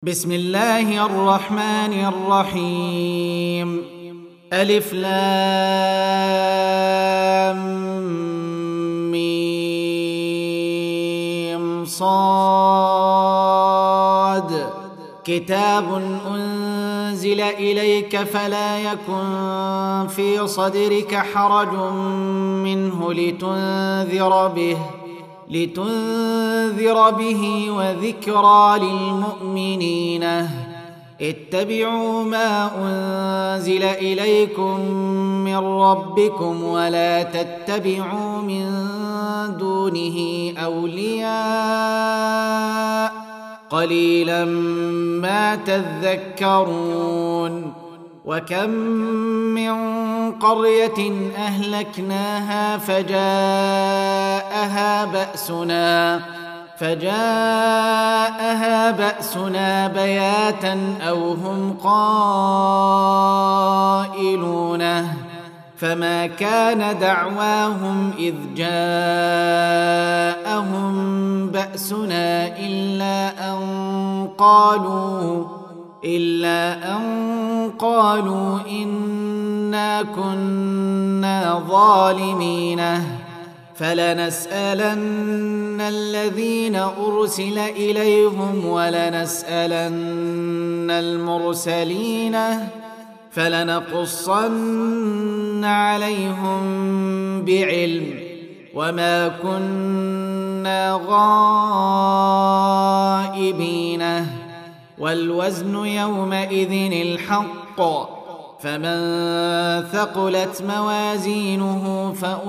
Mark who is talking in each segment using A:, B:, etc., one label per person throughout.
A: بسم الله الرحمن الرحيم. ألف لام ميم صاد. كتاب أنزل إليك فلا يكن في صدرك حرج منه لتنذر به وذكرى للمؤمنين. اتبعوا ما أنزل إليكم من ربكم ولا تتبعوا من دونه أولياء قليلا ما تذكرون. وكم من قرية أهلكناها فجاءها بأسنا بياتا أو هم قائلون. فما كان دعواهم إذ جاءهم بأسنا إلا أن قالوا إنا كنا ظالمين. فلنسألن الذين أرسل إليهم ولنسألن المرسلين فلنقصن عليهم بعلم وما كنا غائبين. والوزن يومئذ الحق فمن ثقلت موازينه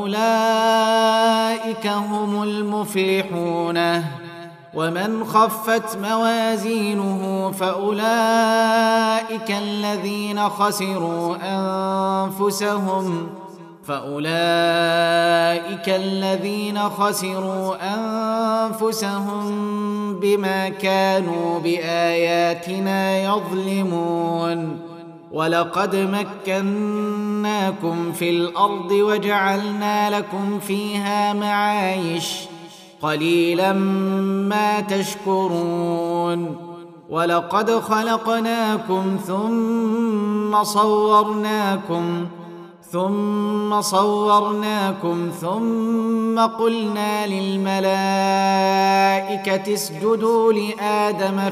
A: فأولئك هم المفلحون. ومن خفت موازينه فأولئك الذين خسروا أنفسهم بما كانوا بآياتنا يظلمون. ولقد مكناكم في الأرض وجعلنا لكم فيها معايش قليلا ما تشكرون. ولقد خلقناكم ثم صورناكم ثم قلنا للملائكة اسجدوا لآدم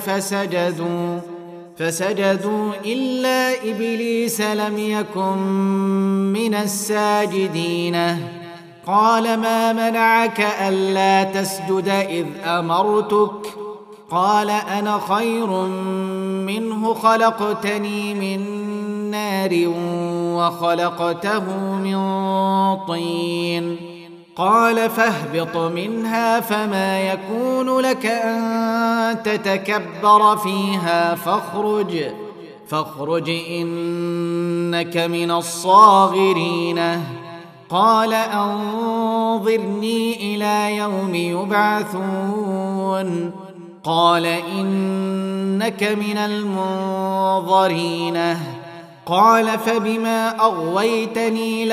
A: فسجدوا إلا إبليس لم يكن من الساجدين. قال ما منعك ألا تسجد إذ أمرتك؟ قال أنا خير منه خلقتني من نار وخلقته من طين. قال فاهبط منها فما يكون لك أن تتكبر فيها فاخرج إنك من الصاغرين. قال أنظرني إلى يوم يبعثون. قال إنك من المنظرين. قال فبما أغويتني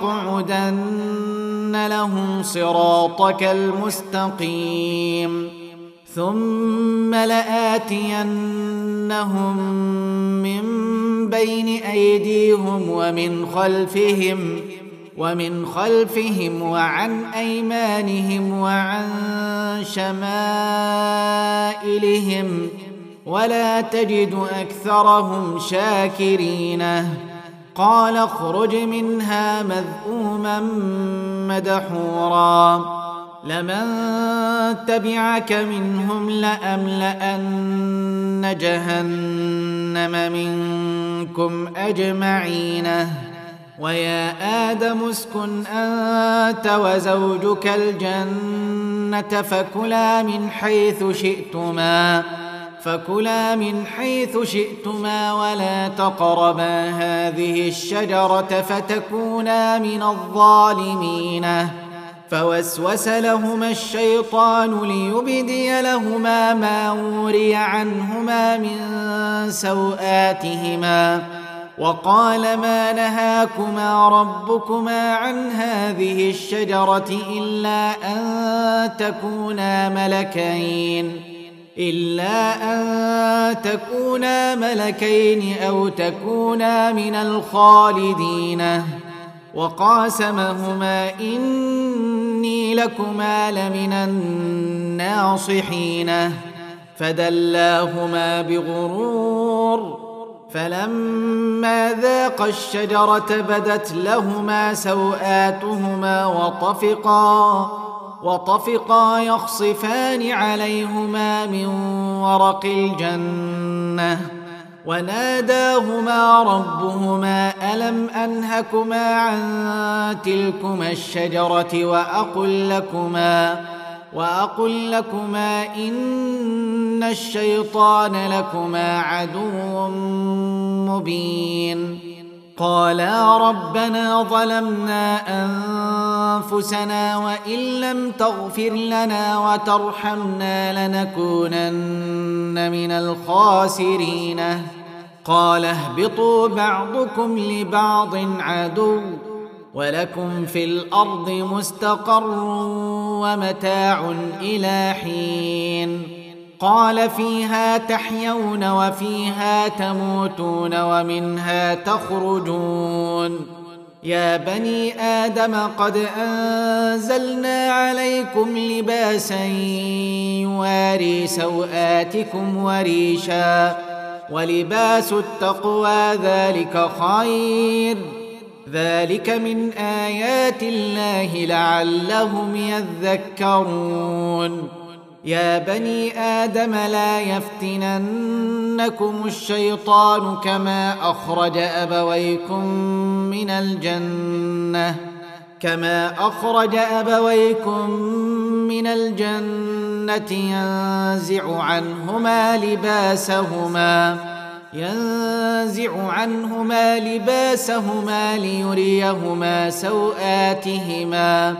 A: لأقعدن لهم صراطك المستقيم ثم لآتينهم من بين أيديهم ومن خلفهم وعن أيمانهم وعن شمائلهم ولا تجد أكثرهم شاكرين. قال اخرج منها مذءوما مدحورا لمن تبعك منهم لأملأن جهنم منكم أجمعين. ويا آدم اسكن أنت وزوجك الجنة فكلا من حيث شئتما ولا تقربا هذه الشجرة فتكونا من الظالمين. فوسوس لهما الشيطان ليبدي لهما ما وري عنهما من سوآتهما وقال ما نهاكما ربكما عن هذه الشجرة إلا أن تكونا ملكين أو تكونا من الخالدين وقاسمهما إني لكما لمن الناصحين فدلاهما بغرور فلما ذاقا الشجرة بدت لهما سوآتهما وطفقا يخصفان عليهما من ورق الجنة وناداهما ربهما ألم أنهكما عن تلكما الشجرة وأقل لكما إن الشيطان لكما عدو مبين قالا ربنا ظلمنا أنفسنا وإن لم تغفر لنا وترحمنا لنكونن من الخاسرين قال اهبطوا بعضكم لبعض عدو ولكم في الأرض مستقر ومتاع إلى حين قال فيها تحيون وفيها تموتون ومنها تخرجون يا بني آدم قد أنزلنا عليكم لباسا يواري سوآتكم وريشا ولباس التقوى ذلك خير ذلك من آيات الله لعلهم يذكرون يا بني آدم لا يفتننكم الشيطان كما أخرج أبويكم من الجنة ينزع عنهما لباسهما ليريهما سوآتهما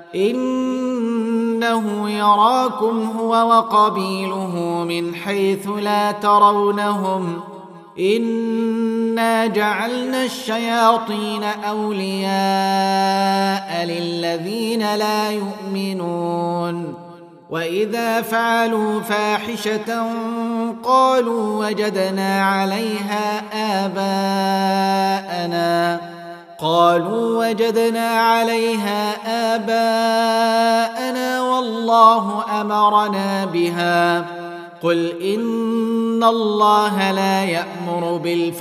A: إنه يراكم هو وقبيله من حيث لا ترونهم إنا جعلنا الشياطين أولياء للذين لا يؤمنون وإذا فعلوا فاحشة قالوا وجدنا عليها آباءنا والله أمرنا بها قل إن الله لا يأمر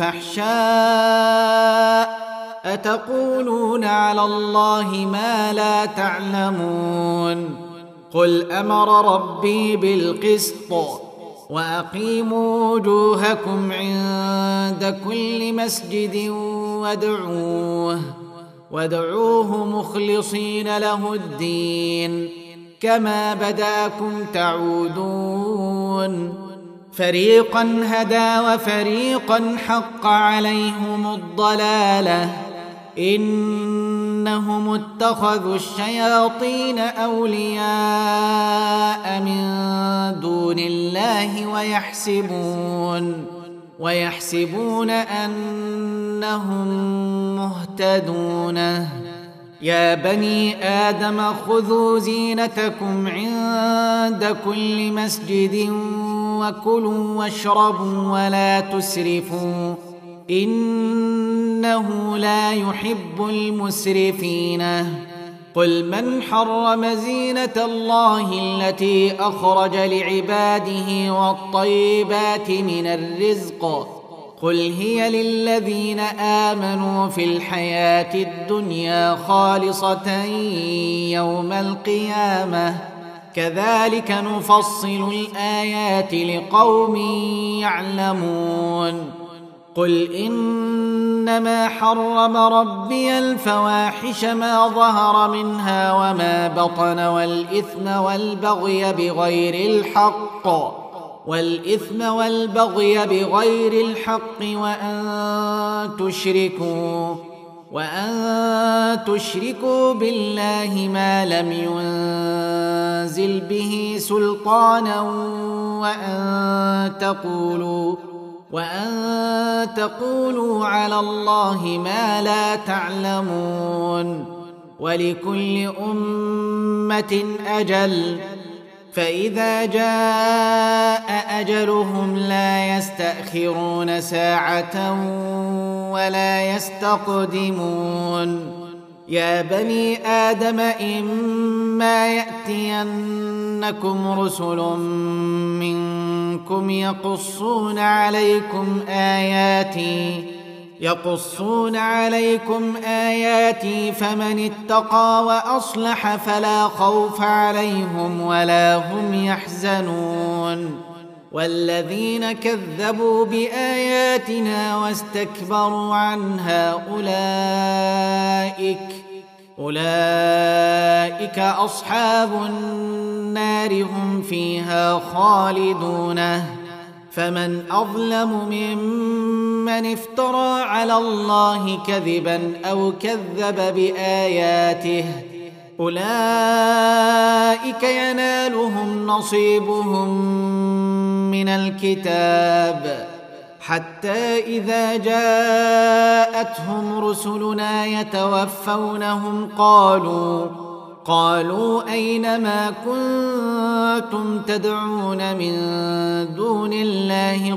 A: بالفحشاء أتقولون على الله ما لا تعلمون قل أمر ربي بالقسط وأقيموا وجوهكم عند كل مسجد وادعوه مخلصين له الدين كما بدأكم تعودون فريقا هدى وفريقا حق عليهم الضلالة إنهم اتخذوا الشياطين أولياء من دون الله ويحسبون أنهم مهتدون يا بني آدم خذوا زينتكم عند كل مسجد وكلوا واشربوا ولا تسرفوا إنه لا يحب المسرفين قل من حرم زينة الله التي أخرج لعباده والطيبات من الرزق قل هي للذين آمنوا في الحياة الدنيا خالصة يوم القيامة كذلك نفصل الآيات لقوم يعلمون قل إنما حرم ربي الفواحش ما ظهر منها وما بطن والإثم والبغي بغير الحق وأن تشركوا بالله ما لم ينزل به سلطانا وأن تقولوا على الله ما لا تعلمون ولكل أمة أجل فإذا جاء أجلهم لا يستأخرون ساعة ولا يستقدمون. يا بني آدم إما يأتينكم رسل منكم يقصون عليكم آياتي فمن اتقى وأصلح فلا خوف عليهم ولا هم يحزنون. والذين كذبوا بآياتنا واستكبروا عنها أولئك أصحاب النار هم فيها خالدون. فمن أظلم ممن افترى على الله كذبا أو كذب بآياته أولئك ينالهم نصيبهم من الكتاب حتى إذا جاءتهم رسلنا يتوفونهم قالوا أين ما كنتم تدعون من دون الله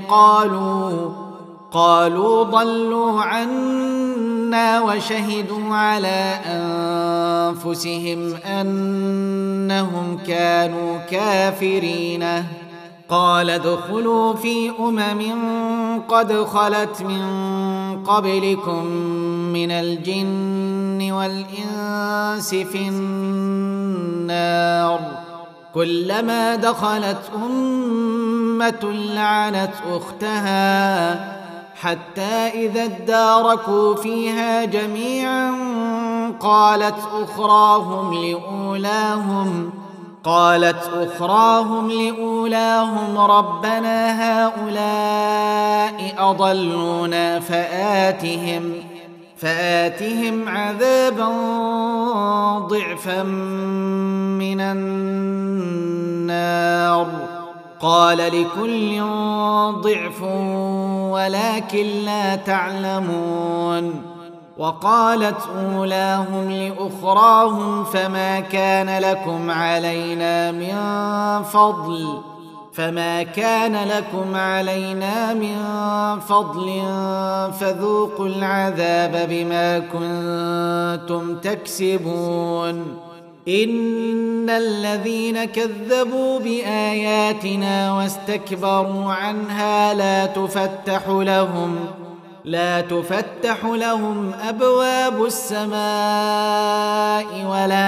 A: قالوا ضلوا عنا وشهدوا على أنفسهم أنهم كانوا كافرين. قال ادخلوا في قد خلت من قبلكم من الجن والإنس في النار كلما دخلت أمة لعنت أختها حتى إذا اداركوا فيها جميعا قالت أخراهم لأولاهم ربنا هؤلاء أضلونا فآتهم عذابا ضعفا من النار. قال لكل ضعف ولكن لا تعلمون. وقالت أولاهم لأخراهم فما كان لكم علينا من فضل فذوقوا العذاب بما كنتم تكسبون. إن الذين كذبوا بآياتنا واستكبروا عنها لا تفتح لهم أبواب السماء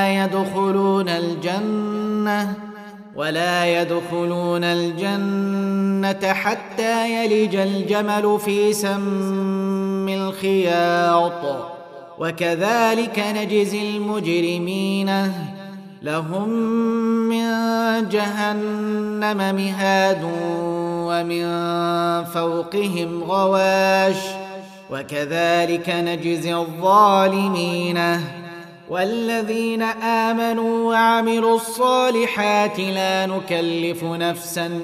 A: ولا يدخلون الجنة حتى يلج الجمل في سم الخياط وكذلك نجزي المجرمين. لهم من جهنم مهاد ومن فوقهم غواش وكذلك نجزي الظالمين. والذين آمنوا وعملوا الصالحات لا نكلف نفسا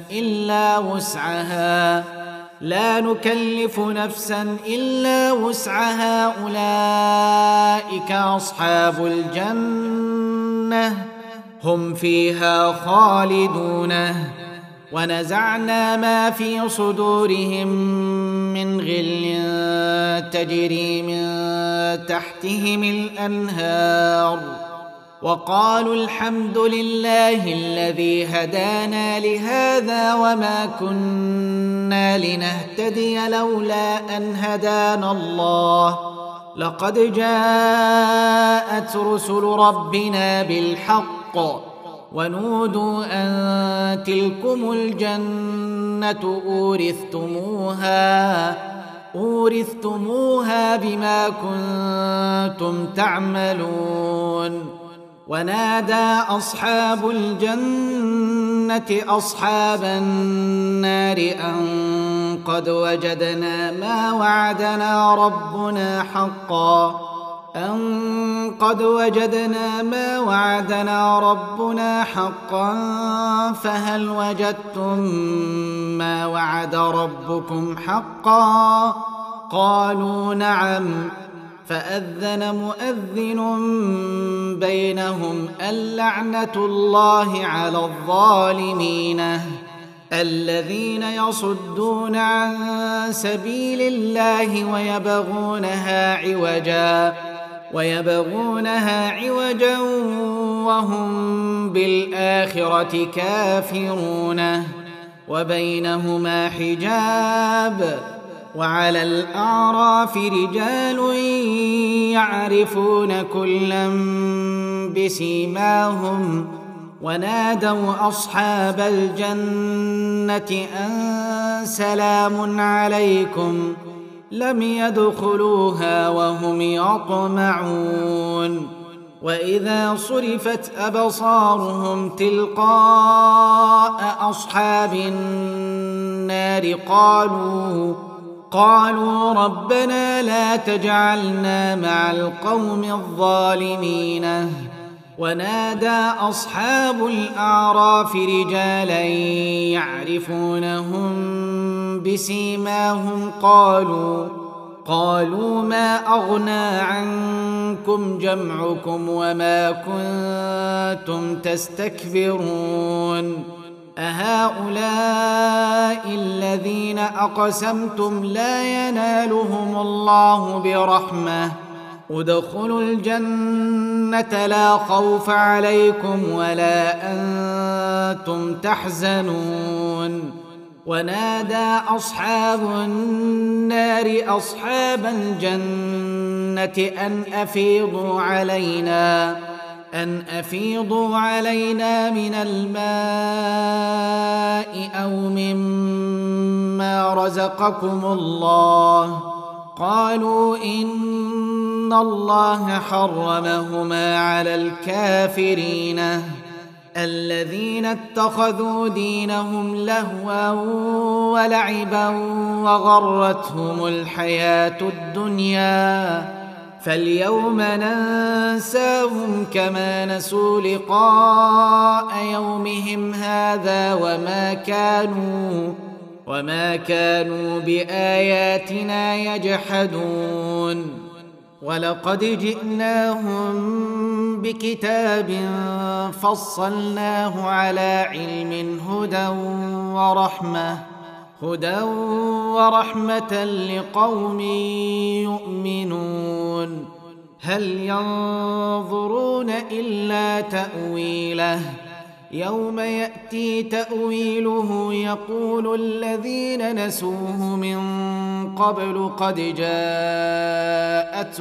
A: إلا وسعها أولئك أصحاب الجنة هم فيها خالدون. ونزعنا ما في صدورهم من غل تجري من تحتهم الأنهار وقالوا الحمد لله الذي هدانا لهذا وما كنا لنهتدي لولا أن هدانا الله لقد جاءت رسل ربنا بالحق ونودوا أن تلكم الجنة أورثتموها بما كنتم تعملون. ونادى أصحاب الجنة أصحاب النار أن قد وجدنا ما وعدنا ربنا حقا فهل وجدتم ما وعد ربكم حقا؟ قالوا نعم فأذن مؤذن بينهم اللعنة الله على الظالمين الذين يصدون عن سبيل الله ويبغونها عوجا وهم بالآخرة كافرون وبينهما حجاب وعلى الأعراف رجال يعرفون كلا بسيماهم ونادوا أصحاب الجنة أن سلام عليكم لم يدخلوها وهم يطمعون وإذا صرفت أبصارهم تلقاء أصحاب النار قالوا ربنا لا تجعلنا مع القوم الظالمين ونادى أصحاب الأعراف رجالا يعرفونهم بسيماهم قالوا ما أغنى عنكم جمعكم وما كنتم تستكبرون أهؤلاء الذين أقسمتم لا ينالهم الله برحمة ادخلوا الجنة لا خوف عليكم ولا أنتم تحزنون ونادى أصحاب النار أصحاب الجنة أن أفيضوا علينا من الماء أو مما رزقكم الله قالوا إن الله حرمهما على الكافرين الذين اتخذوا دينهم لهوا ولعبا وغرتهم الحياة الدنيا فاليوم ننساهم كما نسوا لقاء يومهم هذا وما كانوا بآياتنا يجحدون ولقد جئناهم بكتاب فصلناه على علم هدى ورحمة لقوم يؤمنون هل ينظرون إلا تأويله يوم يأتي تأويله يقول الذين نسوه من قبل قد جاءت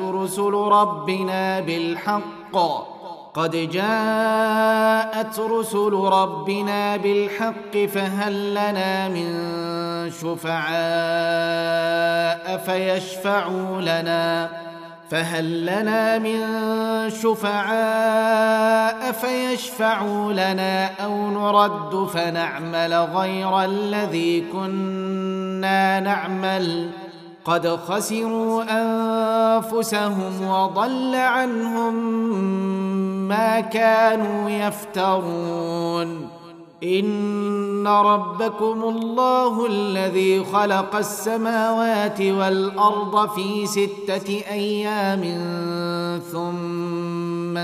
A: رسل ربنا بالحق فهل لنا من شفعاء فيشفعوا لنا أو نرد فنعمل غير الذي كنا نعمل قد خسروا أنفسهم وضل عنهم ما كانوا يفترون إن ربكم الله الذي خلق السماوات والأرض في 6 أيام ثم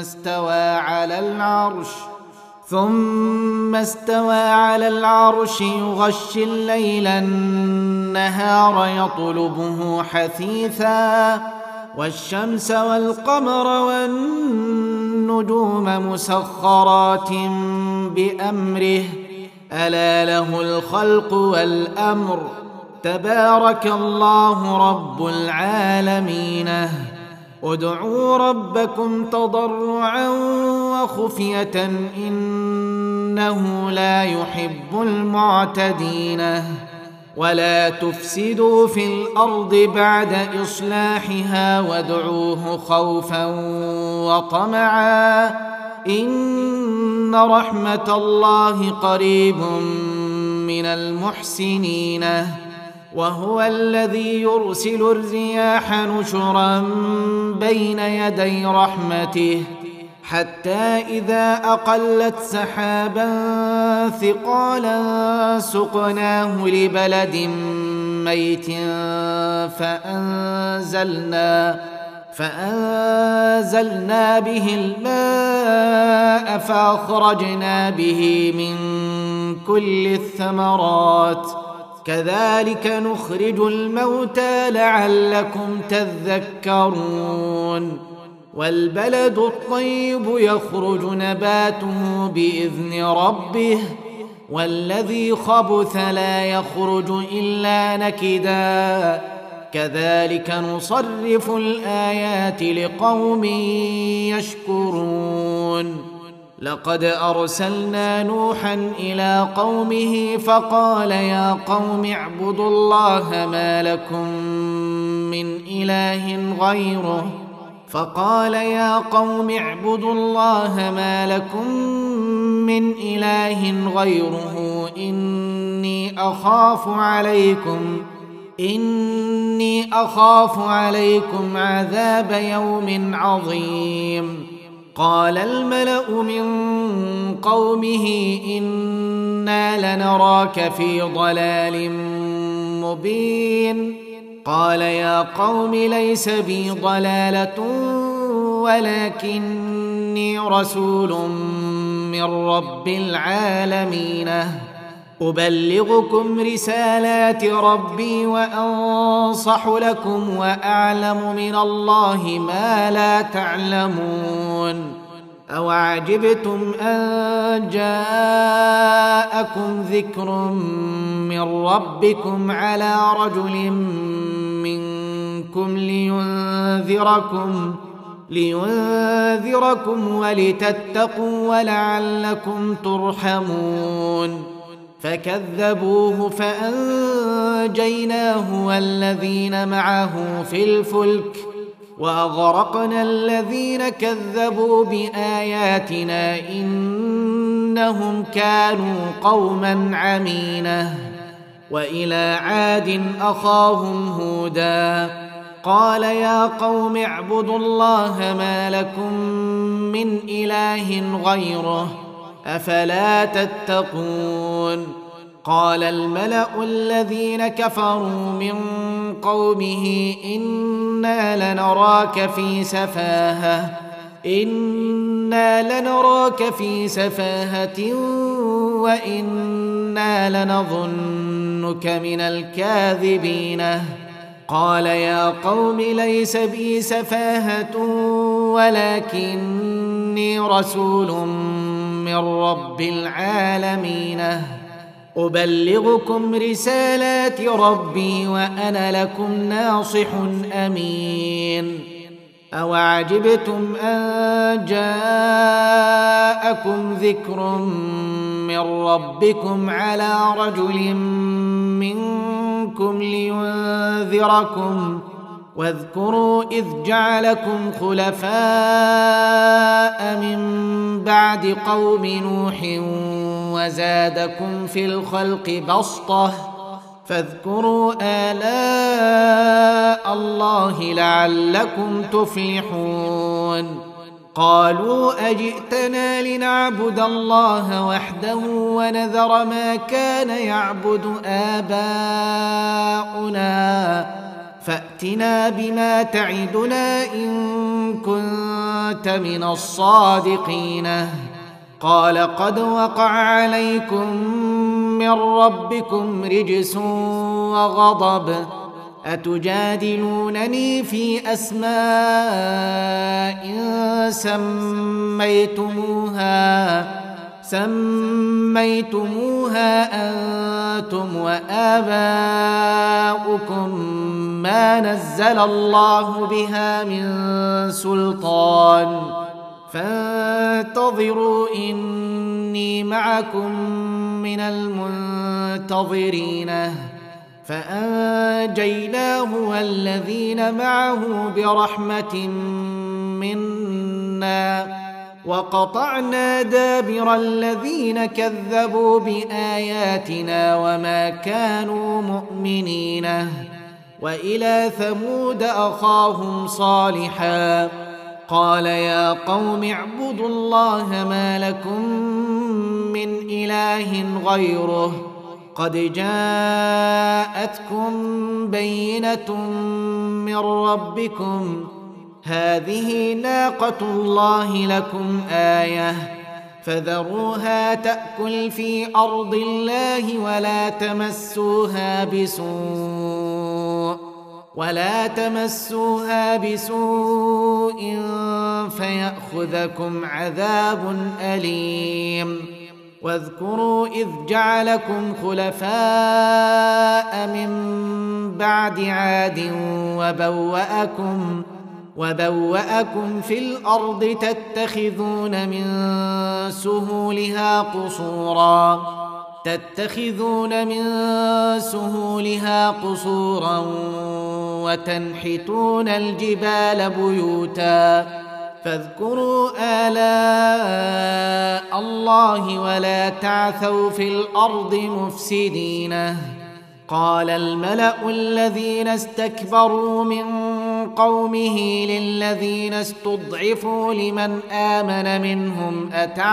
A: استوى على العرش يغشي الليل النهار يطلبه حثيثا والشمس والقمر والنجوم مسخرات بأمره ألا له الخلق والأمر تبارك الله رب العالمين ادعوا ربكم تضرعا وخفية إنه لا يحب المعتدين ولا تفسدوا في الأرض بعد إصلاحها وادعوه خوفا وطمعا إن رحمة الله قريب من المحسنين وهو الذي يرسل الرياح نشرا بين يدي رحمته حتى إذا أقلت سحابا ثقالا سقناه لبلد ميت فأنزلنا به الماء فأخرجنا به من كل الثمرات كذلك نخرج الموتى لعلكم تذكرون والبلد الطيب يخرج نباته بإذن ربه والذي خبث لا يخرج إلا نكدا كذلك نصرف الآيات لقوم يشكرون لقد أرسلنا نوحا إلى قومه فقال يا قوم اعبدوا الله ما لكم من إله غيره إني أخاف عليكم عذاب يوم عظيم قال الملأ من قومه إنا لنراك في ضلال مبين قال يا قوم ليس بي ضلالة ولكني رسول من رب العالمين أبلغكم رسالات ربي وأنصح لكم وأعلم من الله ما لا تعلمون أوعجبتم أن جاءكم ذكر من ربكم على رجل منكم لينذركم ولتتقوا ولعلكم ترحمون فكذبوه فأنجيناه والذين معه في الفلك وأغرقنا الذين كذبوا بآياتنا إنهم كانوا قوما عمين وإلى عاد أخاهم هودا قال يا قوم اعبدوا الله ما لكم من إله غيره أفلا تتقون قال الملأ الذين كفروا من قومه إنا لنراك في سفاهة وإنا لنظنك من الكاذبين قال يا قوم ليس بي سفاهة ولكني رسول من رب العالمين أبلغكم رسالات ربي وأنا لكم ناصح أمين أوعجبتم أن جاءكم ذكر من ربكم على رجل منكم لينذركم واذكروا إذ جعلكم خلفاء من بعد قوم نوح وزادكم في الخلق بسطة فاذكروا آلاء الله لعلكم تفلحون قالوا أجئتنا لنعبد الله وحده ونذر ما كان يعبد آباؤنا فأتنا بما تعدنا إن كنت من الصادقين قال قد وقع عليكم من ربكم رجس وغضب أتجادلونني في أسماء سميتموها أنتم وآباؤكم ما نزل الله بها من سلطان فانتظروا إني معكم من المنتظرين فأنجيناه والذين معه برحمة منا وقطعنا دابر الذين كذبوا بآياتنا وما كانوا مؤمنين وإلى ثمود أخاهم صالحا قال يا قوم اعبدوا الله ما لكم من إله غيره قد جاءتكم بينة من ربكم هذه ناقة الله لكم آية فذروها تأكل في أرض الله ولا تمسوها بسوء فيأخذكم عذاب أليم. واذكروا إذ جعلكم خلفاء من بعد عاد وبوأكم في الأرض تتخذون من سهولها قصورا وتنحتون الجبال بيوتا فاذكروا آلاء الله ولا تعثوا في الأرض مفسدين. قال الملأ الذين استكبروا من قومه للذين استضعفوا لمن آمن منهم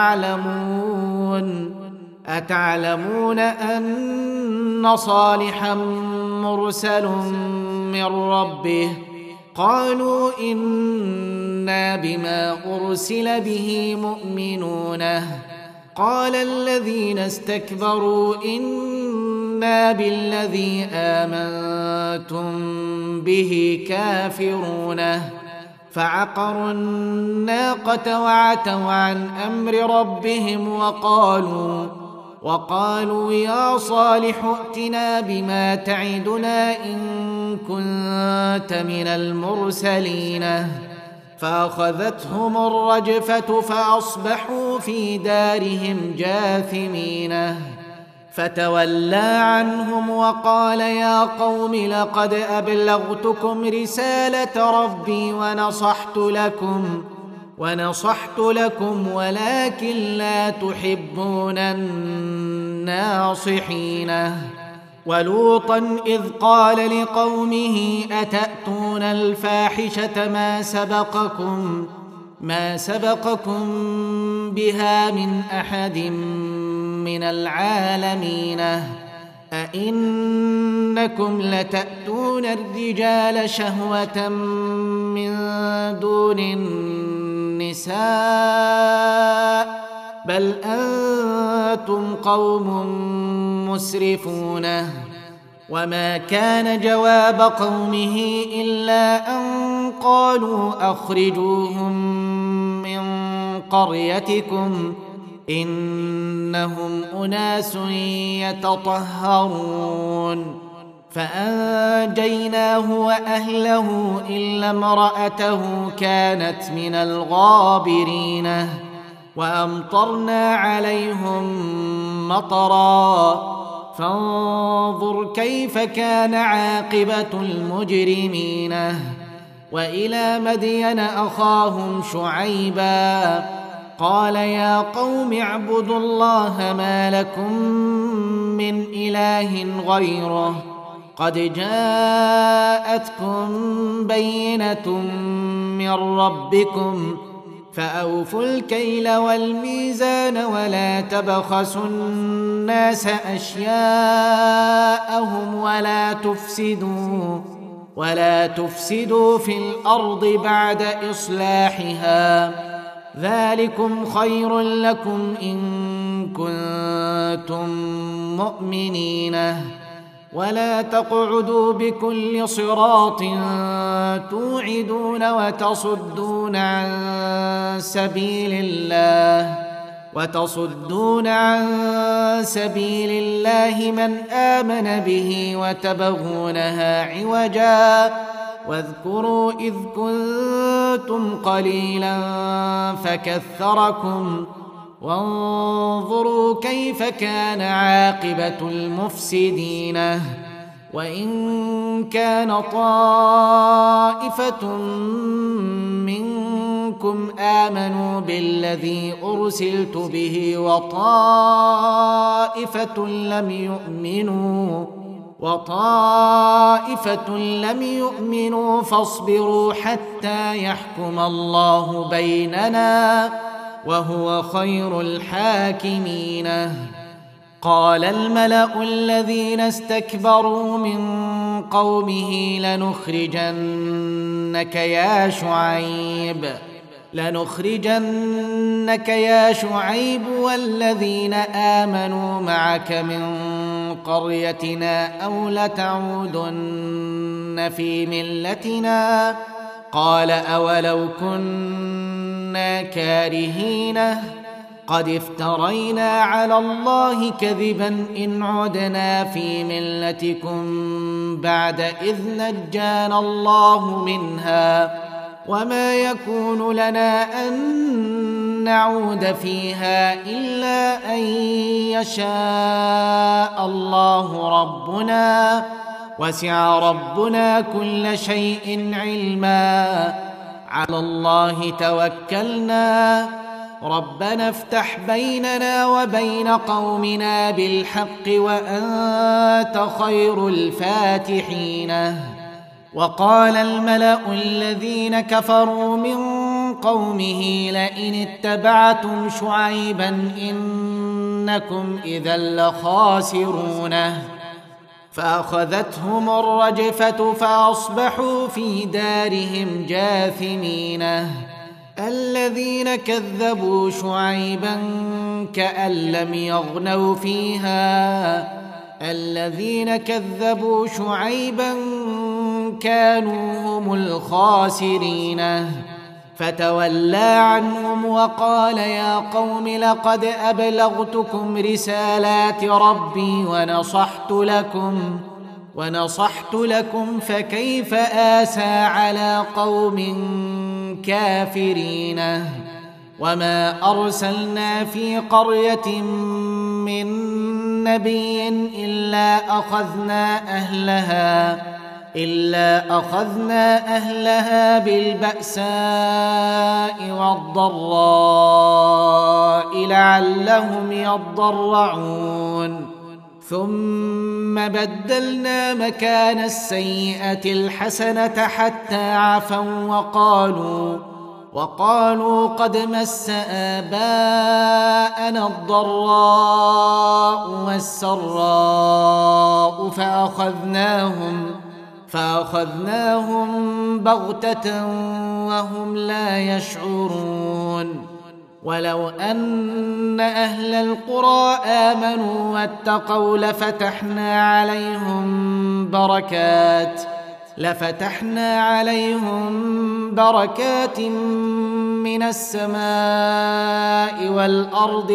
A: أتعلمون أن صالحا مرسل من ربه قالوا إنا بما أرسل به مؤمنون. قال الذين استكبروا إنا بالذي آمنتم به كافرون. فعقروا الناقة وعتوا عن أمر ربهم وقالوا يا صالح ائتنا بما تعدنا إن كنت من المرسلين. فأخذتهم الرجفة فأصبحوا في دارهم جاثمين. فتولى عنهم وقال يا قوم لقد أبلغتكم رسالة ربي ونصحت لكم ولكن لا تحبون الناصحين. ولوطا إذ قال لقومه أتأتون الفاحشة ما سبقكم بها من أحد من العالمين. أئنكم لتأتون الرجال شهوة من دون النساء بل أنتم قوم مسرفون. وما كان جواب قومه إلا أن قالوا أخرجوهم من قريتكم إنهم أناس يتطهرون. فأنجيناه وأهله إلا امرأته كانت من الغابرين. وأمطرنا عليهم مطرا فانظر كيف كان عاقبة المجرمين. وإلى مدين أخاهم شعيبا قال يا قوم اعبدوا الله ما لكم من إله غيره قد جاءتكم بينة من ربكم فأوفوا الكيل والميزان ولا تبخسوا الناس أشياءهم ولا تفسدوا في الأرض بعد إصلاحها ذلكم خير لكم إن كنتم مؤمنين. ولا تقعدوا بكل صراط توعدون وتصدون عن سبيل الله من آمن به وتبغونها عوجا. واذكروا إذ كنتم قليلا فكثركم وانظروا كيف كان عاقبة المفسدين. وإن كان طائفة منكم آمنوا بالذي أرسلت به وطائفة لم يؤمنوا فاصبروا حتى يحكم الله بيننا وهو خير الحاكمين. قال الملأ الذين استكبروا من قومه لنخرجنك لنخرجنك يا شعيب والذين آمنوا معك من قريتنا أو لتعودن في ملتنا قال أولو كنا كارهين قد افترينا على الله كذبا إن عدنا في ملتكم بعد إذ نجانا الله منها وما يكون لنا أن نعود فيها إلا أن يشاء الله ربنا وسع ربنا كل شيء علما على الله توكلنا ربنا افتح بيننا وبين قومنا بالحق وأنت خير الفاتحين. وقال الملأ الذين كفروا من قومه لئن اتبعتم شعيبا إنكم إذا لخاسرون فأخذتهم الرجفة فأصبحوا في دارهم جاثمين. الذين كذبوا شعيبا كأن لم يغنوا فيها الذين كذبوا شعيبا كانوا هم الخاسرين فتولى عنهم وقال يا قوم لقد أبلغتكم رسالات ربي ونصحت لكم فكيف آسى على قوم كافرين. وما أرسلنا في قرية من نبي إلا أخذنا أهلها بالبأساء والضراء لعلهم يضرعون ثم بدلنا مكان السيئة الحسنة حتى عفوا وقالوا قد مس آباءنا الضراء والسراء فأخذناهم بغتة وهم لا يشعرون. ولو أن أهل القرى آمنوا واتقوا لفتحنا عليهم بركات من السماء والأرض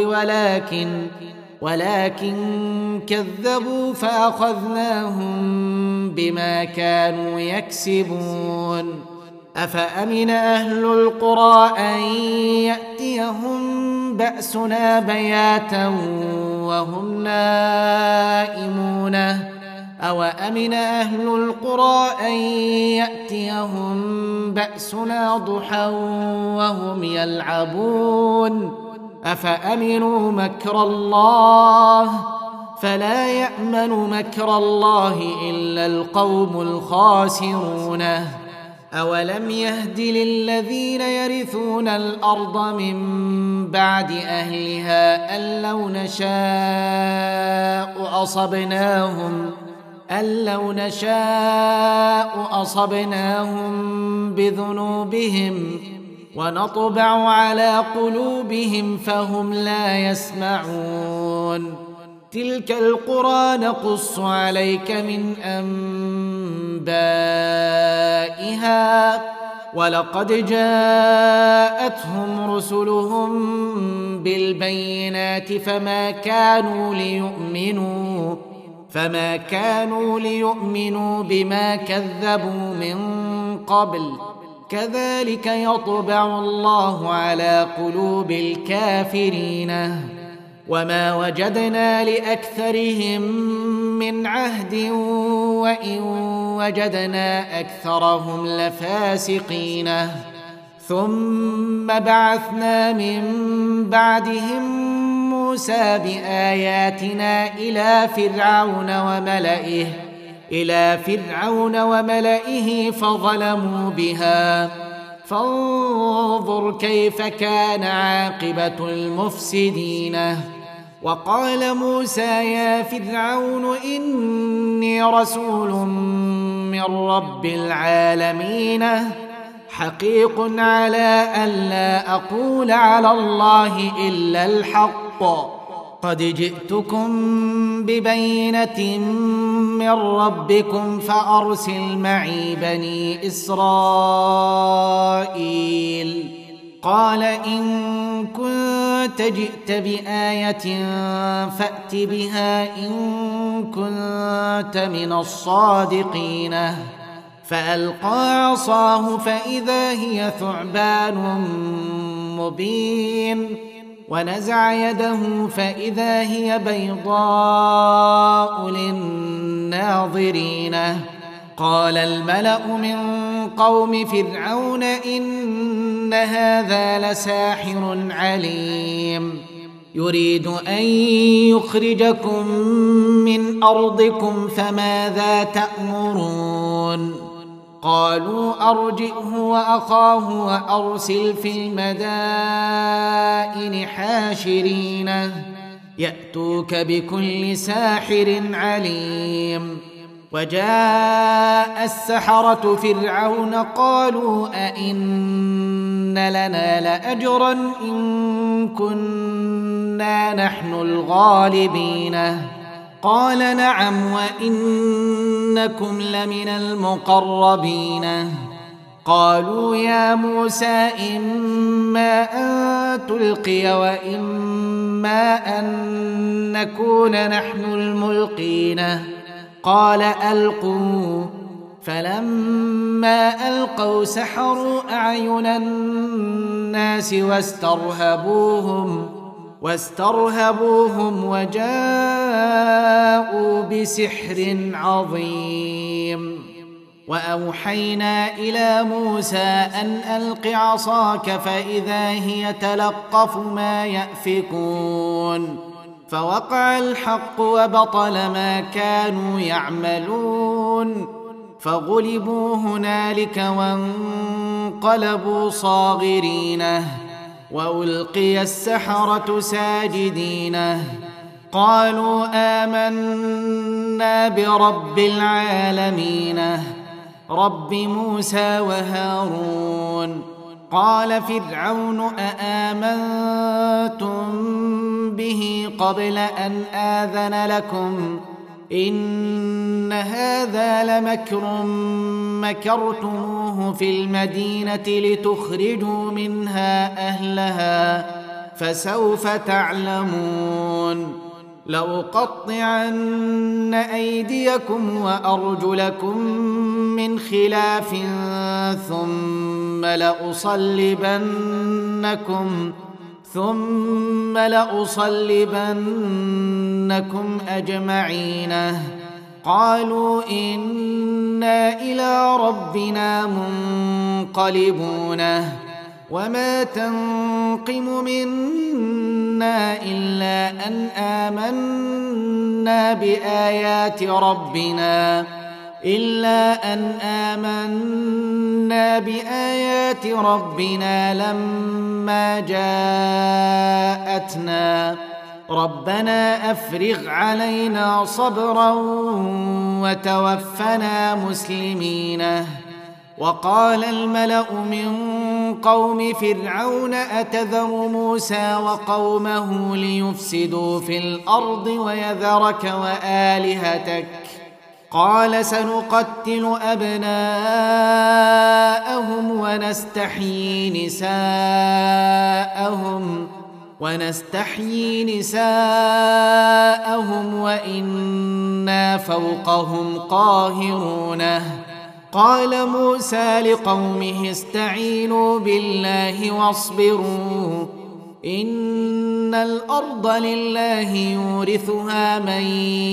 A: ولكن كذبوا فأخذناهم بما كانوا يكسبون. أفأمن أهل القرى أن يأتيهم بأسنا بياتا وهم نائمون أوأمن أهل القرى أن يأتيهم بأسنا ضحى وهم يلعبون أفأمنوا مكر الله فلا يأمن مكر الله إلا القوم الخاسرون. أولم يهد للذين يرثون الأرض من بعد أهلها أن لو نشاء أصبناهم بذنوبهم ونطبع على قلوبهم فهم لا يسمعون. تلك القرى نقص عليك من أنبائها ولقد جاءتهم رسلهم بالبينات فما كانوا ليؤمنوا بما كذبوا من قبل كذلك يطبع الله على قلوب الكافرين. وما وجدنا لأكثرهم من عهد وإن وجدنا أكثرهم لفاسقين. ثم بعثنا من بعدهم موسى بآياتنا إلى فرعون وملئه فظلموا بها فانظر كيف كان عاقبة المفسدين. وقال موسى يا فرعون إني رسول من رب العالمين حقيق على ألا أقول على الله إلا الحق قد جئتكم ببينة من ربكم فأرسل معي بني إسرائيل قال إن كنت جئت بآية فأت بها إن كنت من الصادقين فألقى عصاه فإذا هي ثعبان مبين ونزع يده فإذا هي بيضاء للناظرين قال الملأ من قوم فرعون إن هذا لساحر عليم يريد أن يخرجكم من أرضكم فماذا تأمرون قالوا أرجئه وأخاه وأرسل في المدائن حاشرين يأتوك بكل ساحر عليم وجاء السحرة فرعون قالوا أئن لنا لأجرا إن كنا نحن الغالبين قال نعم وإنكم لمن المقربين قالوا يا موسى إما أن تلقي وإما أن نكون نحن الملقين قال ألقوا فلما ألقوا سحروا أعين الناس واسترهبوهم وجاءوا بسحر عظيم وأوحينا إلى موسى أن ألق عصاك فإذا هي تلقف ما يأفكون فوقع الحق وبطل ما كانوا يعملون فغلبوا هنالك وانقلبوا صاغرين وألقي السحرة ساجدين قالوا آمنا برب العالمين رب موسى وهارون قال فرعون أآمنتم به قبل أن آذن لكم إن هذا لمكر مكرتموه في المدينة لتخرجوا منها أهلها فسوف تعلمون لأقطعن أيديكم وأرجلكم من خلاف ثم لأصلبنكم أجمعين قالوا إنا إلى ربنا منقلبون وما تنقم منا إلا أن آمنا بآيات ربنا لما جاءتنا ربنا أفرغ علينا صبرا وتوفنا مسلمين وقال الملأ من قوم فرعون أتذر موسى وقومه ليفسدوا في الأرض ويذرك وآلهتك قال سنقتل أبناءهم ونستحيي نساءهم وإنا فوقهم قاهرون قال موسى لقومه استعينوا بالله واصبروا إن الأرض لله يورثها من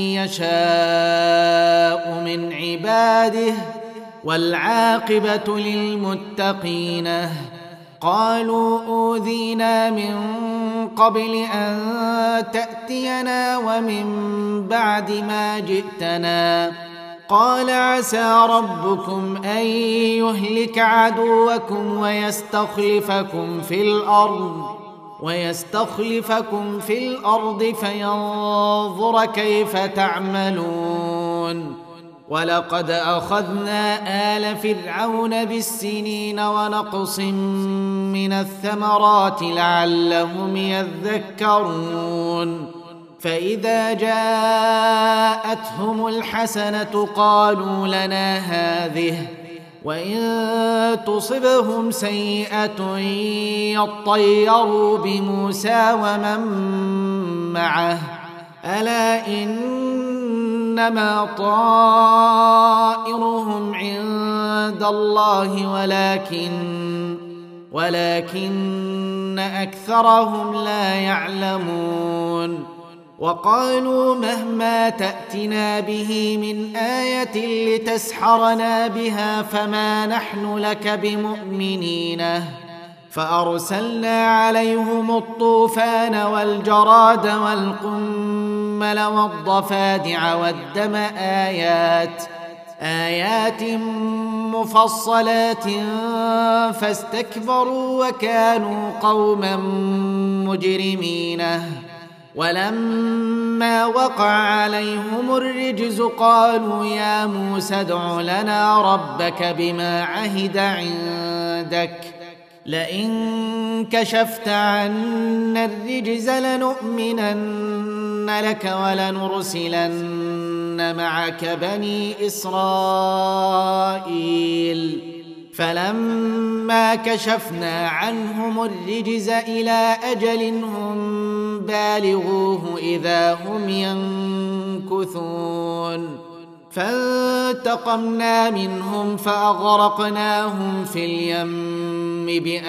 A: يشاء من عباده والعاقبة للمتقين قالوا أوذينا من قبل أن تأتينا ومن بعد ما جئتنا قال عسى ربكم أن يهلك عدوكم ويستخلفكم في الأرض فينظر كيف تعملون ولقد أخذنا آل فرعون بالسنين ونقص من الثمرات لعلهم يذكرون فإذا جاءتهم الحسنة قالوا لنا هذه وإن تصبهم سيئة يطيروا بموسى ومن معه ألا إنما طائرهم عند الله ولكن أكثرهم لا يعلمون وقالوا مهما تأتنا به من آية لتسحرنا بها فما نحن لك بمؤمنين فأرسلنا عليهم الطوفان والجراد والقمل والضفادع والدم آيات مفصلات فاستكبروا وكانوا قوما مجرمين ولما وقع عليهم الرجز قالوا يا موسى ادع لنا ربك بما عهد عندك لئن كشفت عنا الرجز لنؤمنن لك ولنرسلن معك بني إسرائيل فلما كشفنا عنهم الرجز إلى أجل هم بالغوه إذا هم ينكثون فانتقمنا منهم فأغرقناهم في اليم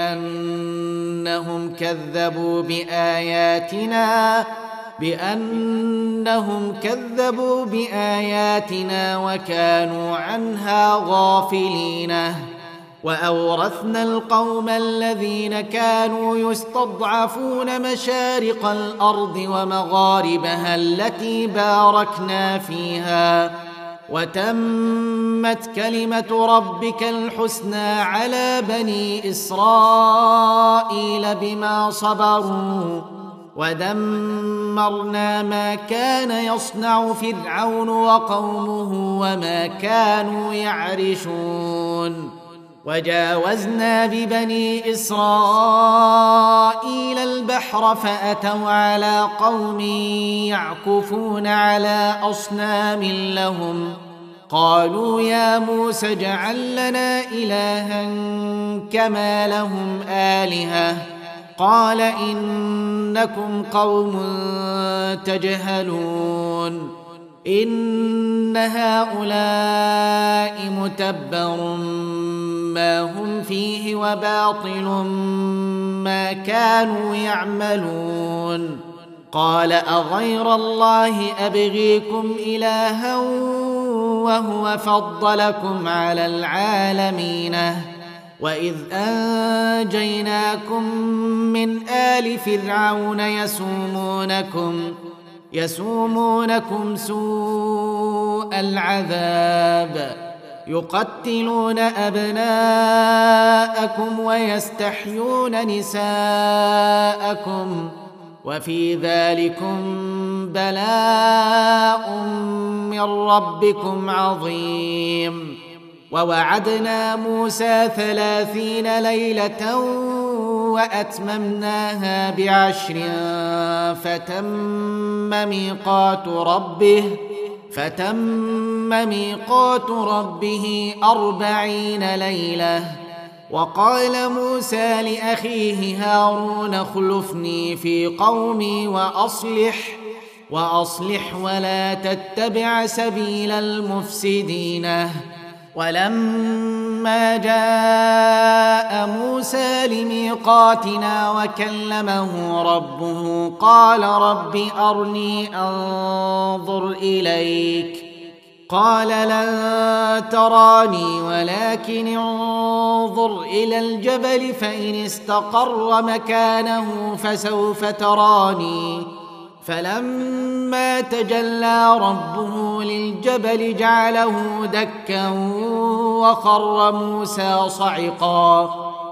A: بأنهم كذبوا بآياتنا وكانوا عنها غافلين وأورثنا القوم الذين كانوا يستضعفون مشارق الأرض ومغاربها التي باركنا فيها وتمت كلمة ربك الحسنى على بني إسرائيل بما صبروا ودمرنا ما كان يصنع فرعون وقومه وما كانوا يعرشون وجاوزنا ببني إسرائيل البحر فأتوا على قوم يعكفون على أصنام لهم قالوا يا موسى اجعل لنا إلها كما لهم آلهة قال إنكم قوم تجهلون إن هؤلاء متبر ما هم فيه وباطل ما كانوا يعملون قال أغير الله أبغيكم إلها وهو فضلكم على العالمين وإذ أنجيناكم من آل فرعون يسومونكم سوء العذاب يقتلون أبناءكم ويستحيون نساءكم وفي ذلكم بلاء من ربكم عظيم ووعدنا موسى 30 ليلة وأتممناها ب10 فتم ميقات ربه 40 ليلة وقال موسى لأخيه هارون اخلفني في قومي وأصلح ولا تتبع سبيل المفسدين ولما جاء موسى لميقاتنا وكلمه ربه قال رب أرني أنظر إليك قال لن تراني ولكن انظر إلى الجبل فإن استقر مكانه فسوف تراني فلما تجلى ربه للجبل جعله دكا وخر موسى صعقا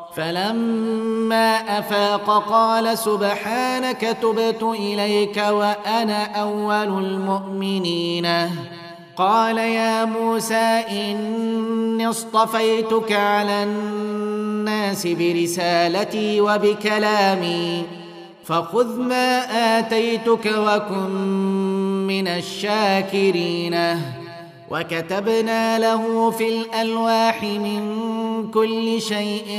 A: فلما أفاق قال سبحانك تبت إليك وأنا أول المؤمنين قال يا موسى إني اصطفيتك على الناس برسالتي وبكلامي فخذ ما آتيتك وكن من الشاكرين. وكتبنا له في الألواح من كل شيء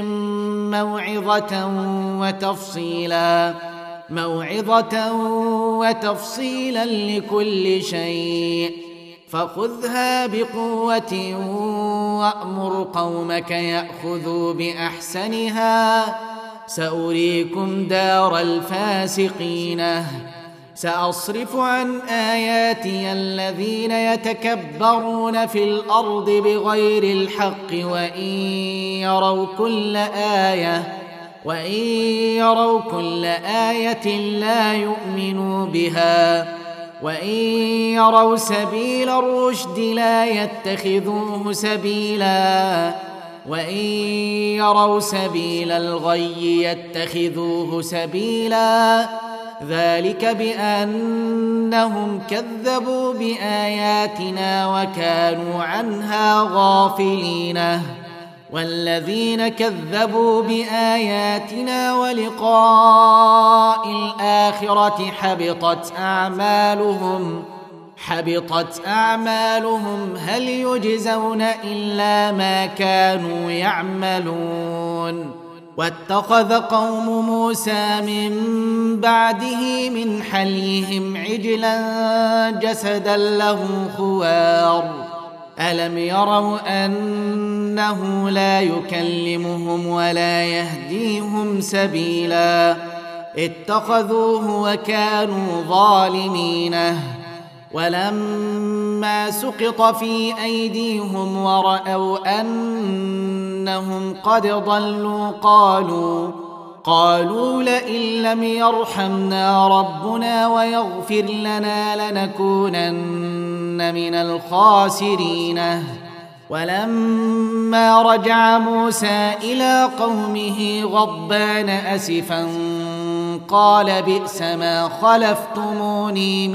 A: موعظة وتفصيلا لكل شيء فخذها بقوة وأمر قومك يأخذوا بأحسنها سأريكم دار الفاسقين. سأصرف عن آياتي الذين يتكبرون في الأرض بغير الحق وإن يروا كل آية لا يؤمنوا بها وإن يروا سبيل الرشد لا يتخذوه سبيلا وإن يروا سبيل الغي يتخذوه سبيلا ذلك بأنهم كذبوا بآياتنا وكانوا عنها غافلين. والذين كذبوا بآياتنا ولقاء الآخرة حبطت أعمالهم هل يجزون إلا ما كانوا يعملون. واتخذ قوم موسى من بعده من حليهم عجلا جسدا له خوار ألم يروا أنه لا يكلمهم ولا يهديهم سبيلا اتخذوه وكانوا ظالمين. ولما سقط في أيديهم ورأوا أنهم قد ضلوا قالوا لئن لم يرحمنا ربنا ويغفر لنا لنكونن من الخاسرين. ولما رجع موسى إلى قومه غضبان أسفا قال بئس ما خلفتموني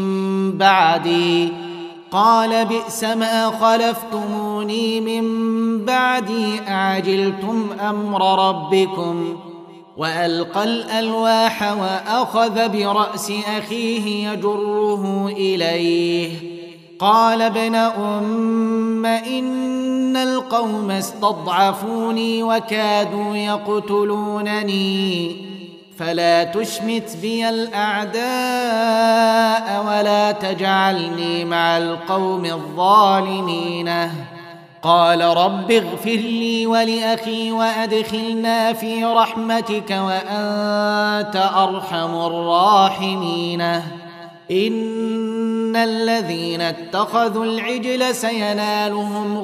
A: من بعدي أعجلتم أمر ربكم. وألقى الألواح وأخذ برأس أخيه يجره إليه قال ابن أم إن القوم استضعفوني وكادوا يقتلونني فلا تشمت بي الأعداء ولا تجعلني مع القوم الظالمين. قال رب اغفر لي ولأخي وأدخلنا في رحمتك وأنت أرحم الراحمين. إن الذين اتخذوا العجل سينالهم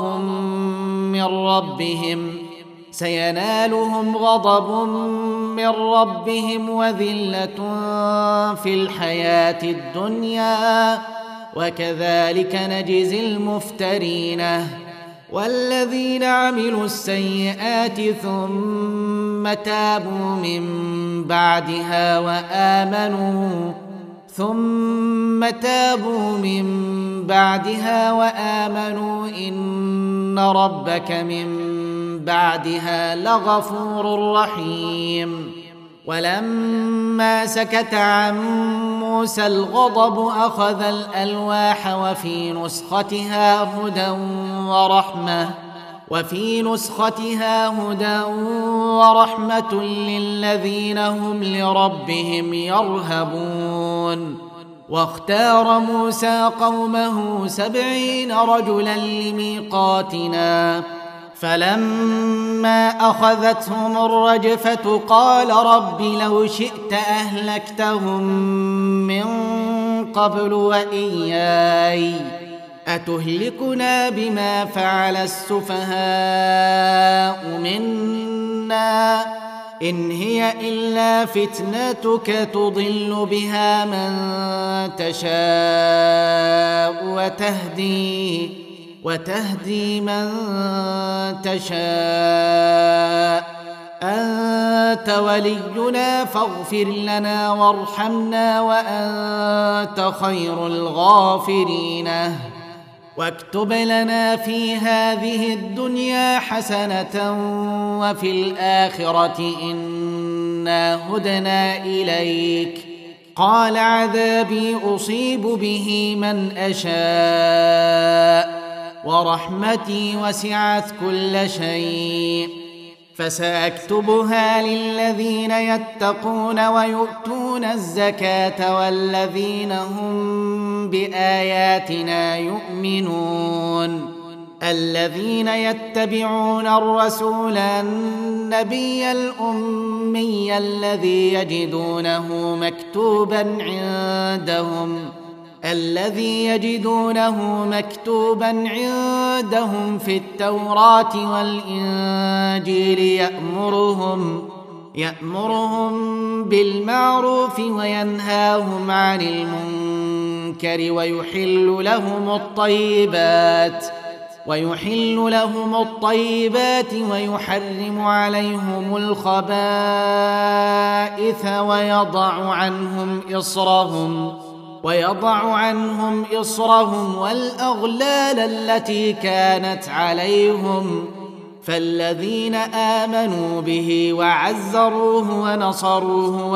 A: غضب من ربهم وذلة في الحياة الدنيا وكذلك نجزي المفترين. والذين عملوا السيئات ثم تابوا من بعدها وآمنوا إن ربك من بعدها لغفور رحيم. ولما سكت عن موسى الغضب أخذ الألواح وفي نسختها هدى ورحمة للذين هم لربهم يرهبون. واختار موسى قومه 70 رجلا لميقاتنا فلما أخذتهم الرجفة قال رب لو شئت أهلكتهم من قبل وإياي أتهلكنا بما فعل السفهاء منا إن هي إلا فتنتك تضل بها من تشاء وتهدي من تشاء أنت ولينا فاغفر لنا وارحمنا وأنت خير الغافرين. واكتب لنا في هذه الدنيا حسنة وفي الآخرة إنا هدنا إليك. قال عذابي أصيب به من أشاء ورحمتي وسعت كل شيء فسأكتبها للذين يتقون ويؤتون الزكاة والذين هم بآياتنا يؤمنون الذين يتبعون الرسول النبي الأمي الذي يجدونه مكتوبا عندهم في التوراة والإنجيل يأمرهم بالمعروف وينهاهم عن المنكر ويحل لهم الطيبات ويحرم عليهم الخبائث ويضع عنهم إصرهم والأغلال التي كانت عليهم فالذين آمنوا به وعزروه ونصروه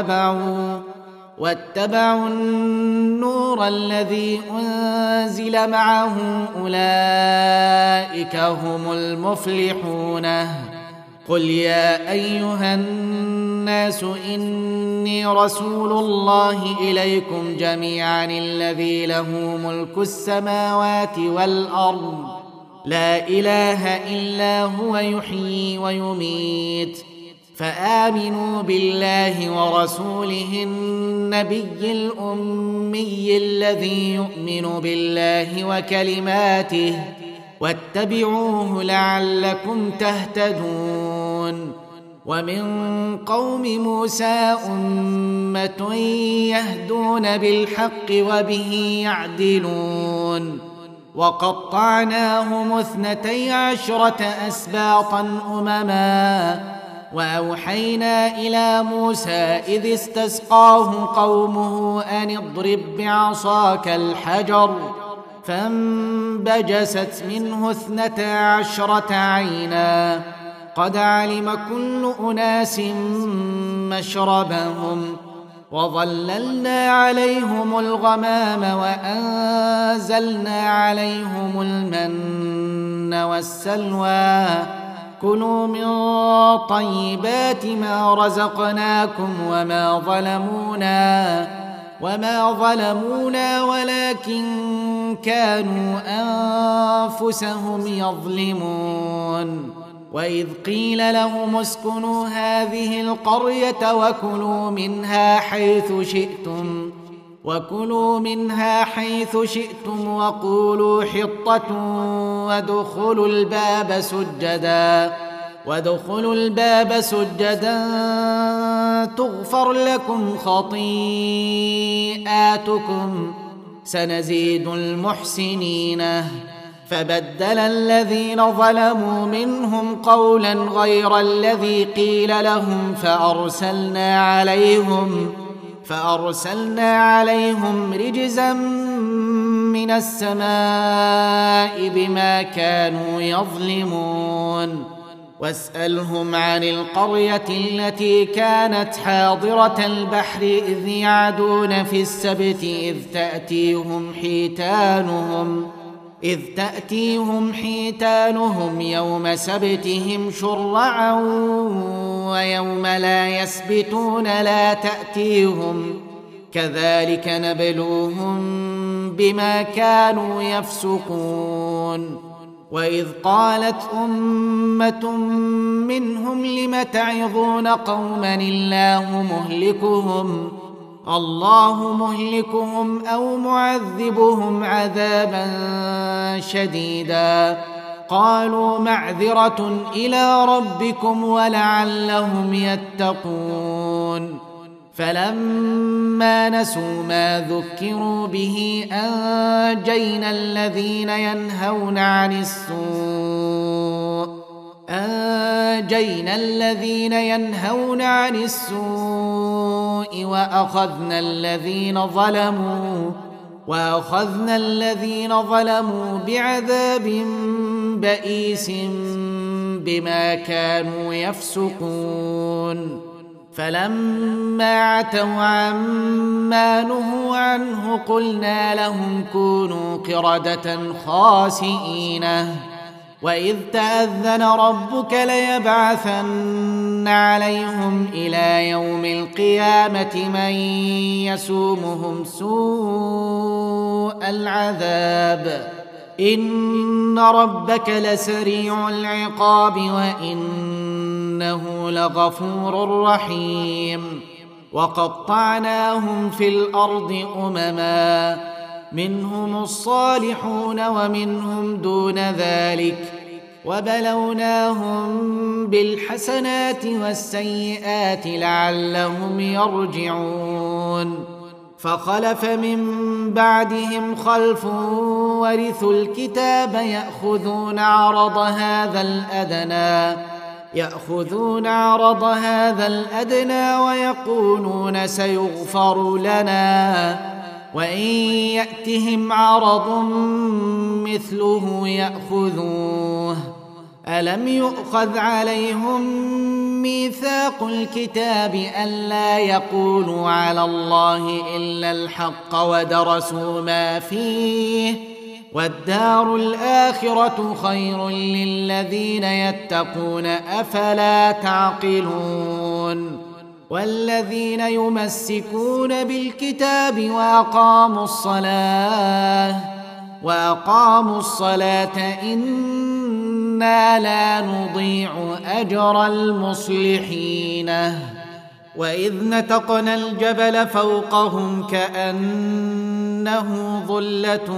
A: واتبعوا النور الذي أنزل معه أولئك هم المفلحون. قل يا أيها الناس إني رسول الله إليكم جميعا الذي له ملك السماوات والأرض لا إله إلا هو يحيي ويميت فآمنوا بالله ورسوله النبي الأمي الذي يؤمن بالله وكلماته واتبعوه لعلكم تهتدون. ومن قوم موسى أمة يهدون بالحق وبه يعدلون وقطعناهم 12 أسباطا أمما وأوحينا إلى موسى إذ استسقاه قومه أن اضرب بعصاك الحجر فانبجست منه 12 عينا قد علم كل أناس مشربهم وظللنا عليهم الغمام وأنزلنا عليهم المن والسلوى كلوا من طيبات ما رزقناكم وما ظلمونا ولكن كانوا أنفسهم يظلمون. وإذ قيل لهم اسكنوا هذه القرية وكلوا منها حيث شئتم وقولوا حطة وادخلوا الباب سجدا تغفر لكم خطيئاتكم سنزيد المحسنين. فبدل الذين ظلموا منهم قولا غير الذي قيل لهم فأرسلنا عليهم رجزا من السماء بما كانوا يظلمون. واسألهم عن القرية التي كانت حاضرة البحر إذ يعدون في السبت إذ تأتيهم حيتانهم يوم سبتهم شرعا ويوم لا يسبتون لا تأتيهم كذلك نبلوهم بما كانوا يفسقون. وإذ قالت أمة منهم لم تعظون قوما الله مهلكهم أو معذبهم عذابا شديدا قالوا معذرة إلى ربكم ولعلهم يتقون. فلما نسوا ما ذكروا به أنجينا الذين ينهون عن السوء وأخذنا الذين ظلموا وأخذنا الذين ظلموا بعذاب بئيس بما كانوا يفسقون فلما عتوا عما نهوا عنه قلنا لهم كونوا قردة خاسئين وإذ تأذن ربك ليبعثن عليهم إلى يوم القيامة من يسومهم سوء العذاب إن ربك لسريع العقاب وإنه لغفور رحيم وقطعناهم في الأرض أمما منهم الصالحون ومنهم دون ذلك وبلوناهم بالحسنات والسيئات لعلهم يرجعون فخلف من بعدهم خلف ورثوا الكتاب يأخذون عرض هذا الأدنى ويقولون سيغفر لنا وإن يأتهم عرض مثله يأخذوه ألم يؤخذ عليهم ميثاق الكتاب ألا يقولوا على الله إلا الحق ودرسوا ما فيه والدار الآخرة خير للذين يتقون أفلا تعقلون والذين يمسكون بالكتاب وأقاموا الصلاة إنا لا نضيع أجر المصلحين وإذ نتقنا الجبل فوقهم كأنه ظلة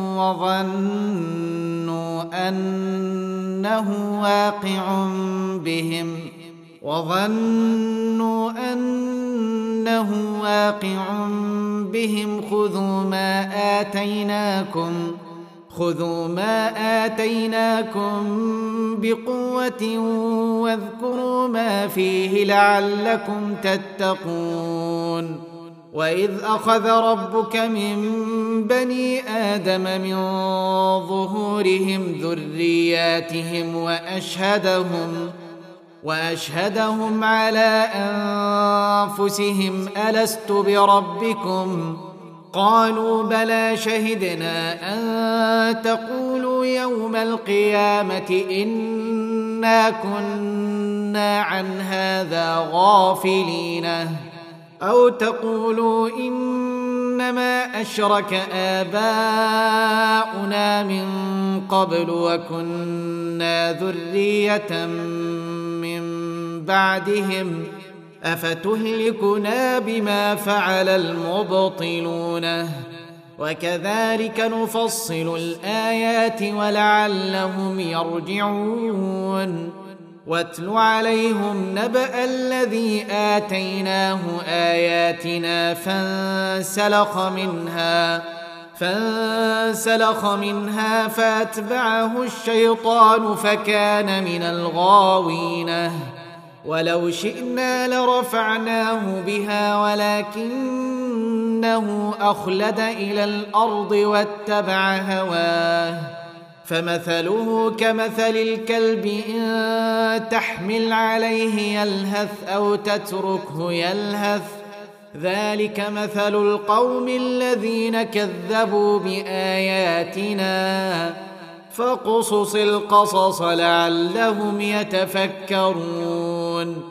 A: وظنوا أنه واقع بهم خذوا ما آتيناكم بقوة واذكروا ما فيه لعلكم تتقون وإذ أخذ ربك من بني آدم من ظهورهم ذرياتهم وأشهدهم على أنفسهم ألست بربكم قالوا بلى شهدنا أن تقولوا يوم القيامة إنا كنا عن هذا غافلين أو تقولوا إنما أشرك آباؤنا من قبل وكنا ذرية من بعدهم أفتهلكنا بما فعل المبطلون وكذلك نفصل الآيات ولعلهم يرجعون واتل عليهم نبأ الذي آتيناه آياتنا فانسلخ منها فأتبعه الشيطان فكان من الغاوين ولو شئنا لرفعناه بها ولكنه أخلد إلى الأرض واتبع هواه فمثله كمثل الكلب إن تحمل عليه يلهث أو تتركه يلهث ذلك مثل القوم الذين كذبوا بآياتنا فاقصص القصص لعلهم يتفكرون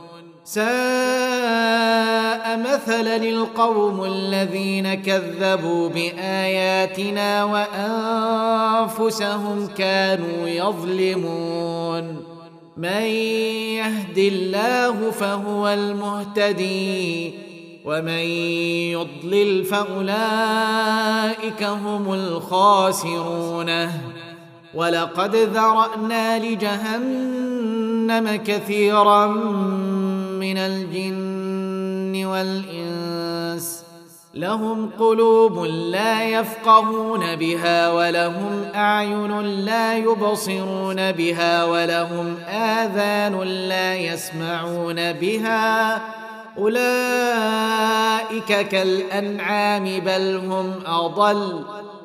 A: ساء مثلا القوم الذين كذبوا بآياتنا وأنفسهم كانوا يظلمون من يهد الله فهو المهتدي ومن يضلل فأولئك هم الخاسرون ولقد ذرأنا لجهنم كثيرا من الجن والإنس لهم قلوب لا يفقهون بها ولهم أعين لا يبصرون بها ولهم آذان لا يسمعون بها أولئك كالأنعام بل هم أضل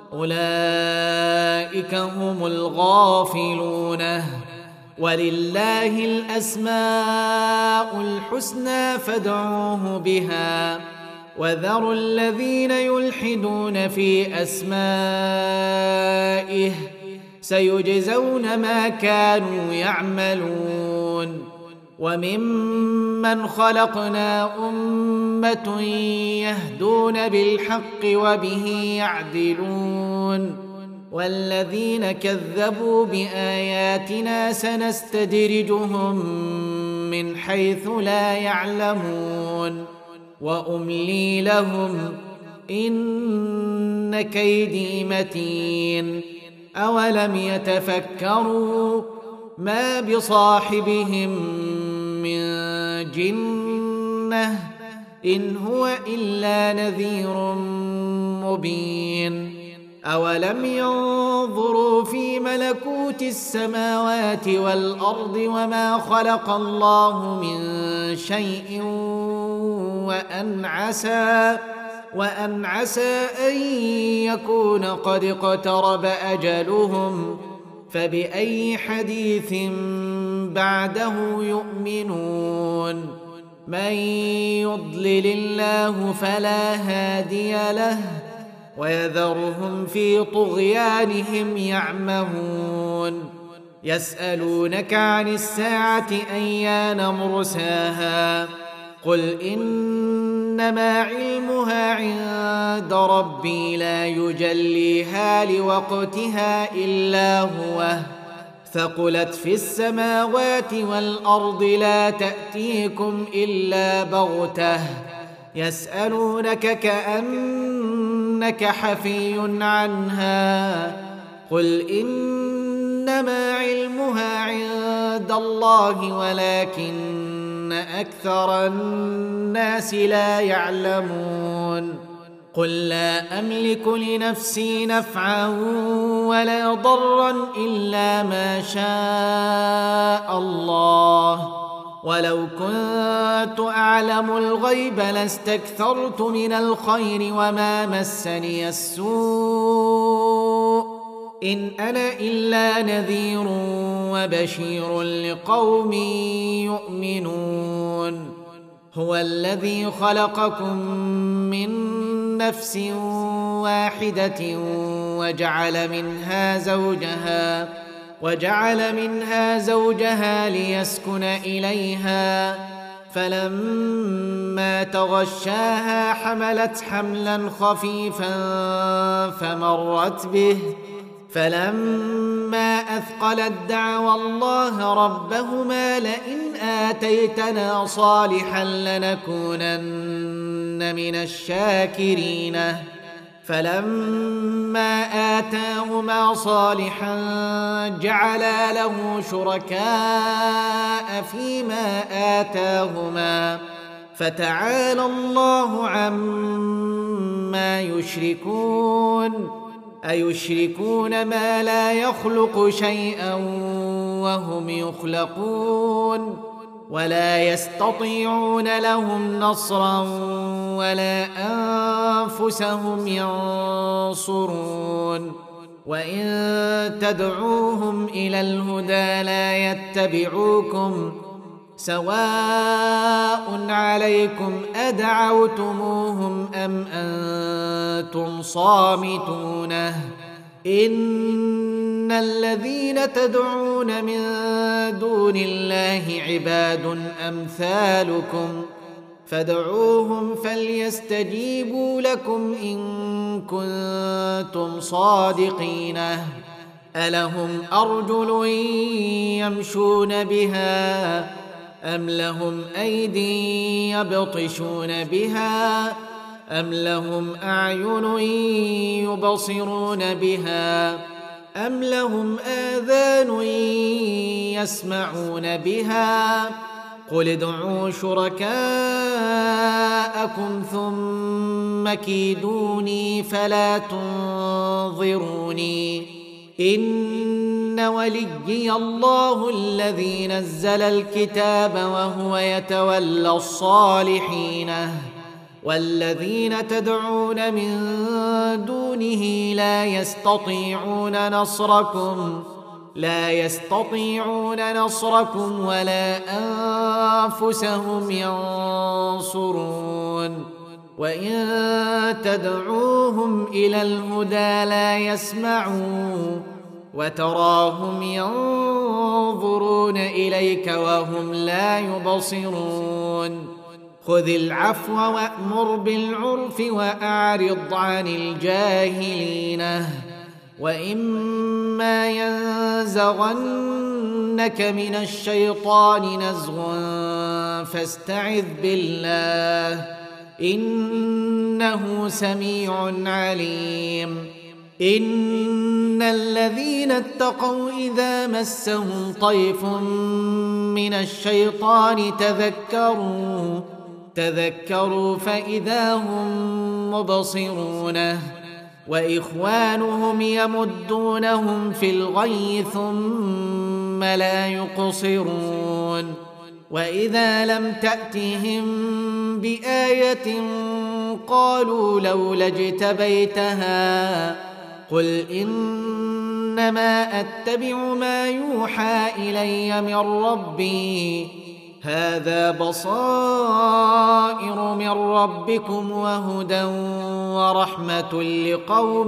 A: أولئك هم الغافلون ولله الأسماء الحسنى فادعوه بها وذروا الذين يلحدون في أسمائه سيجزون ما كانوا يعملون وممن خلقنا أمة يهدون بالحق وبه يعدلون والذين كذبوا بآياتنا سنستدرجهم من حيث لا يعلمون وأملي لهم إن كيدي متين أولم يتفكروا ما بصاحبهم من جنة إن هو إلا نذير مبين أولم ينظروا في ملكوت السماوات والأرض وما خلق الله من شيء وأن عسى أن يكون قد اقترب أجلهم فبأي حديث بعده يؤمنون من يضلل الله فلا هادي له ويذرهم في طغيانهم يعمهون يسألونك عن الساعة أيان مرساها قل إنما علمها عند ربي لا يجليها لوقتها إلا هو ثقلت في السماوات والأرض لا تأتيكم إلا بغتة يسألونك كأنك حفي عنها قل إنما علمها عند الله ولكن أكثر الناس لا يعلمون قل لا أملك لنفسي نفعا ولا ضرا إلا ما شاء الله ولو كنت أعلم الغيب لاستكثرت من الخير وما مسني السوء إن أنا إلا نذير وبشير لقوم يؤمنون هو الذي خلقكم من نفس واحدة وجعل منها زوجها ليسكن إليها فلما تغشاها حملت حملا خفيفا فمرت به فلما أثقلت دعوا الله ربهما لئن آتيتنا صالحا لنكونن من الشاكرين فلما آتاهما صالحا جعلا له شركاء فيما آتاهما فتعالى الله عما يشركون أيشركون ما لا يخلق شيئا وهم يخلقون ولا يستطيعون لهم نصرا ولا أنفسهم ينصرون وإن تدعوهم إلى الهدى لا يتبعوكم سواء عليكم أدعوتموهم أم أنتم صامتون إن الذين تدعون من دون الله عباد أمثالكم فادعوهم فليستجيبوا لكم إن كنتم صادقين ألهم أرجل يمشون بها أم لهم أيدي يبطشون بها أم لهم أعين يبصرون بها أم لهم آذان يسمعون بها قل ادعوا شركاءكم ثم كيدوني فلا تنظروني إن وليي الله الذي نزل الكتاب وهو يتولى الصالحين والذين تدعون من دونه لا يستطيعون نصركم ولا أنفسهم ينصرون وإن تدعوهم إلى الهدى لا يسمعون وتراهم ينظرون إليك وهم لا يبصرون خذ العفو وأمر بالعرف وأعرض عن الجاهلين وإما ينزغنك من الشيطان نزغ فاستعذ بالله إنه سميع عليم إن الذين اتقوا إذا مسهم طيف من الشيطان تذكروا فإذا هم مبصرون وإخوانهم يمدونهم في الغي ثم لا يقصرون وإذا لم تأتهم بآية قالوا لولا اجتبيتها قل إنما أتبع ما يوحى إلي من ربي هذا بصائر من ربكم وهدى ورحمة لقوم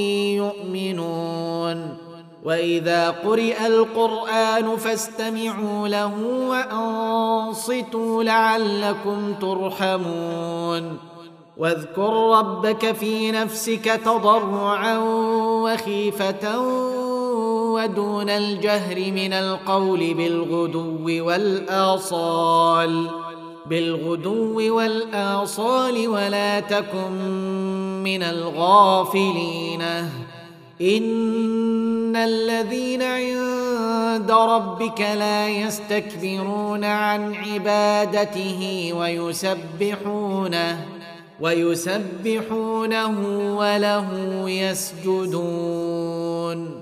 A: يؤمنون وإذا قرئ القرآن فاستمعوا له وأنصتوا لعلكم ترحمون واذكر ربك في نفسك تضرعا وخيفة ودون الجهر من القول بالغدو والآصال ولا تكن من الغافلين إن الذين عند ربك لا يستكبرون عن عبادته ويسبحونه وله يسجدون